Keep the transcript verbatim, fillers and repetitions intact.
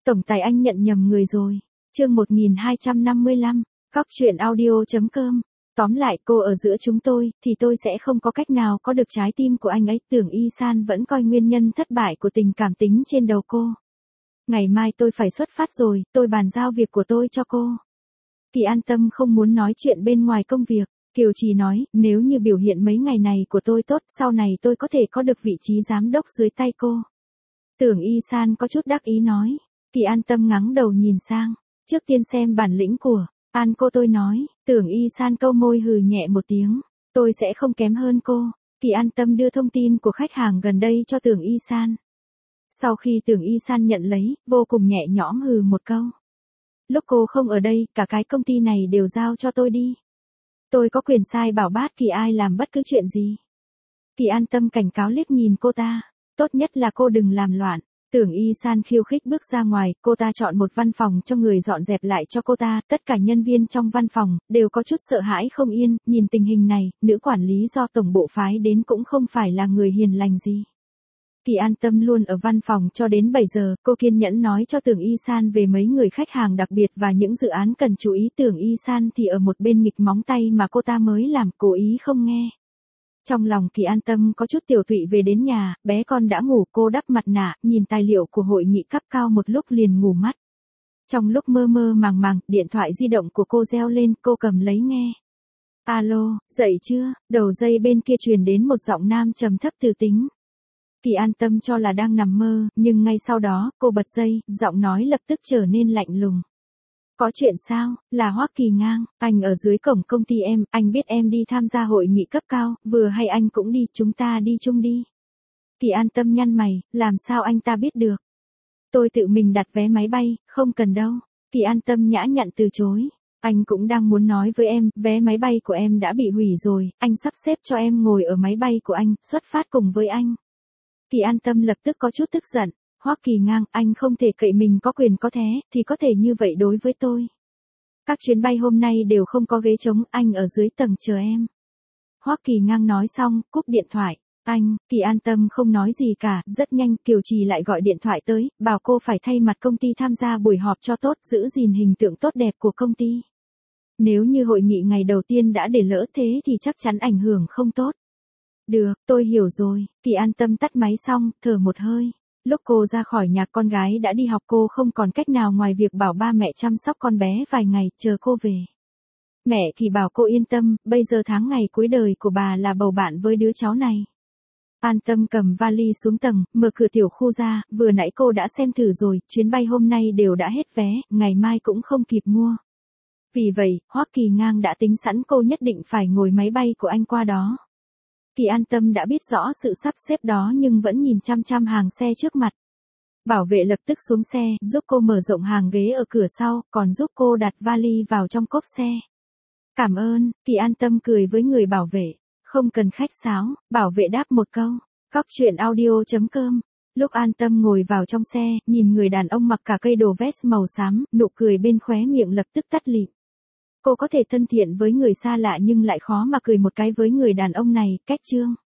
Tổng tài anh nhận nhầm người rồi. Chương một nghìn hai trăm năm mươi lăm, cóc truyện audio chấm com. Tóm lại cô ở giữa chúng tôi, thì tôi sẽ không có cách nào có được trái tim của anh ấy. Tưởng Y San vẫn coi nguyên nhân thất bại của tình cảm tính trên đầu cô. Ngày mai tôi phải xuất phát rồi, tôi bàn giao việc của tôi cho cô. Kỳ an tâm không muốn nói chuyện bên ngoài công việc. Kiều Trì nói, nếu như biểu hiện mấy ngày này của tôi tốt, sau này tôi có thể có được vị trí giám đốc dưới tay cô. Tưởng Y San có chút đắc ý nói. Kỳ an tâm ngắng đầu nhìn sang. Trước tiên xem bản lĩnh của An cô tôi nói. Tưởng Y San câu môi hừ nhẹ một tiếng. Tôi sẽ không kém hơn cô. Kỳ an tâm đưa thông tin của khách hàng gần đây cho Tưởng Y San. Sau khi Tưởng Y San nhận lấy, vô cùng nhẹ nhõm hừ một câu. Lúc cô không ở đây, cả cái công ty này đều giao cho tôi đi. Tôi có quyền sai bảo bát kỳ ai làm bất cứ chuyện gì. Kỳ an tâm cảnh cáo liếc nhìn cô ta. Tốt nhất là cô đừng làm loạn. Tưởng Y San khiêu khích bước ra ngoài, cô ta chọn một văn phòng cho người dọn dẹp lại cho cô ta, tất cả nhân viên trong văn phòng, đều có chút sợ hãi không yên, nhìn tình hình này, nữ quản lý do tổng bộ phái đến cũng không phải là người hiền lành gì. Kỳ an tâm luôn ở văn phòng cho đến bảy giờ, cô kiên nhẫn nói cho Tưởng Y San về mấy người khách hàng đặc biệt và những dự án cần chú ý. Tưởng Y San thì ở một bên nghịch móng tay mà cô ta mới làm, cố ý không nghe. Trong lòng Kỳ an tâm có chút tiểu tụy. Về đến nhà, bé con đã ngủ, cô đắp mặt nạ, nhìn tài liệu của hội nghị cấp cao một lúc liền ngủ mất. Trong lúc mơ mơ màng màng, điện thoại di động của cô reo lên, cô cầm lấy nghe. Alo, dậy chưa? Đầu dây bên kia truyền đến một giọng nam trầm thấp từ tính. Kỳ an tâm cho là đang nằm mơ, nhưng ngay sau đó, cô bật dây, giọng nói lập tức trở nên lạnh lùng. Có chuyện sao? Là Hoắc Kỳ Ngang, anh ở dưới cổng công ty em, anh biết em đi tham gia hội nghị cấp cao, vừa hay anh cũng đi, chúng ta đi chung đi. Kỳ an tâm nhăn mày, làm sao anh ta biết được? Tôi tự mình đặt vé máy bay, không cần đâu. Kỳ an tâm nhã nhặn từ chối. Anh cũng đang muốn nói với em, vé máy bay của em đã bị hủy rồi, anh sắp xếp cho em ngồi ở máy bay của anh, xuất phát cùng với anh. Kỳ an tâm lập tức có chút tức giận. Hoắc Kỳ Ngang, anh không thể cậy mình có quyền có thế, thì có thể như vậy đối với tôi. Các chuyến bay hôm nay đều không có ghế trống, anh ở dưới tầng chờ em. Hoắc Kỳ Ngang nói xong, cúp điện thoại. Anh, Kỳ an tâm không nói gì cả, rất nhanh Kiều Trì lại gọi điện thoại tới, bảo cô phải thay mặt công ty tham gia buổi họp cho tốt, giữ gìn hình tượng tốt đẹp của công ty. Nếu như hội nghị ngày đầu tiên đã để lỡ thế thì chắc chắn ảnh hưởng không tốt. Được, tôi hiểu rồi. Kỳ an tâm tắt máy xong, thở một hơi. Lúc cô ra khỏi nhà con gái đã đi học, cô không còn cách nào ngoài việc bảo ba mẹ chăm sóc con bé vài ngày, chờ cô về. Mẹ Kỳ bảo cô yên tâm, bây giờ tháng ngày cuối đời của bà là bầu bạn với đứa cháu này. An tâm cầm vali xuống tầng, mở cửa tiểu khu ra, vừa nãy cô đã xem thử rồi, chuyến bay hôm nay đều đã hết vé, ngày mai cũng không kịp mua. Vì vậy, Hoắc Kỳ Ngang đã tính sẵn cô nhất định phải ngồi máy bay của anh qua đó. Kỳ an tâm đã biết rõ sự sắp xếp đó nhưng vẫn nhìn chăm chăm hàng xe trước mặt. Bảo vệ lập tức xuống xe, giúp cô mở rộng hàng ghế ở cửa sau, còn giúp cô đặt vali vào trong cốp xe. Cảm ơn, Kỳ an tâm cười với người bảo vệ. Không cần khách sáo, bảo vệ đáp một câu. Cóc truyện audio chấm com. Lúc an tâm ngồi vào trong xe, nhìn người đàn ông mặc cả cây đồ vest màu xám, nụ cười bên khóe miệng lập tức tắt lịm. Cô có thể thân thiện với người xa lạ nhưng lại khó mà cười một cái với người đàn ông này, cách chương.